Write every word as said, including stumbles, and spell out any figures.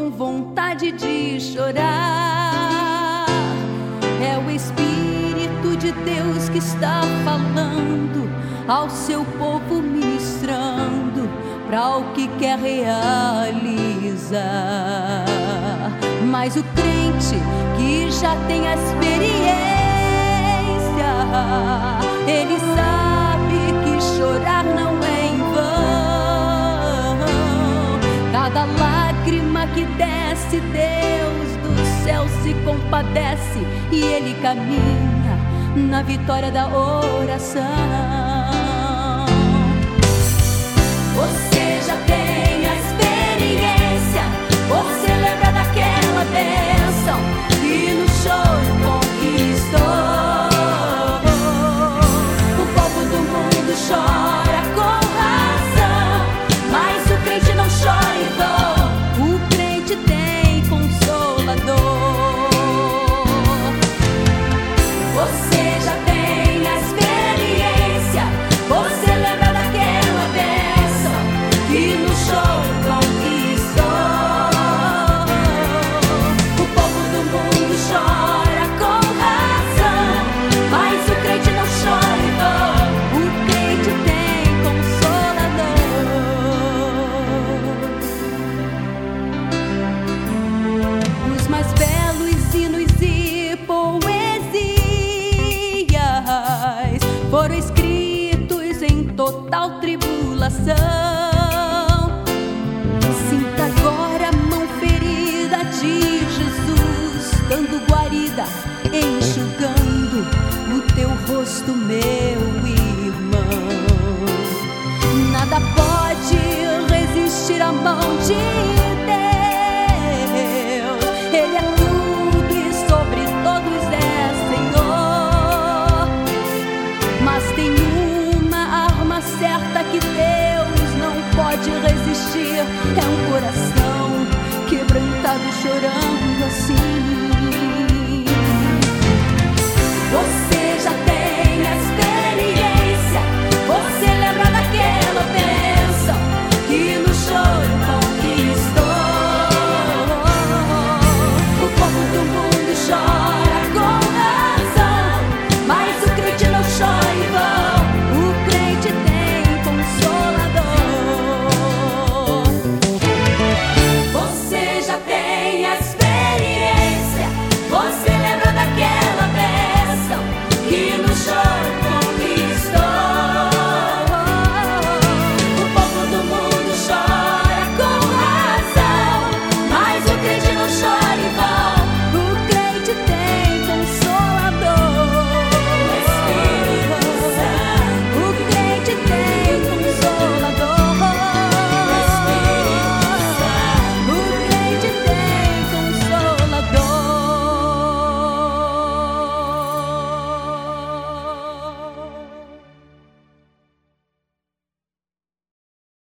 com vontade de chorar. É o Espírito de Deus que está falando ao seu povo, ministrando para o que quer realizar. Mas o crente que já tem a experiência, ele sabe que chorar não é em vão. Cada lágrima que desce, Deus do céu se compadece, e ele caminha na vitória da oração. Você já tem a experiência, você lembra daquela bênção que no choro conquistou. O povo do mundo chora com razão, mas o crente não chora em vão. O crente tem consolador. Você já tem a experiência, você lembra daquela bênção que no choro conquistou. O povo do mundo chora com razão, mas o crente não chora em vão. O crente tem consolador. Os mais belos hinos e poesias foram escritos em total tribulação. Sinta agora a mão ferida de Jesus, dando guarida, enxugando o teu rosto, meu irmão. Nada pode resistir à mão de Deus. Ele é tudo e sobre todos é Senhor. Mas tem uma arma certa que Deus não pode resistir, é um coração quebrantado, chorando assim.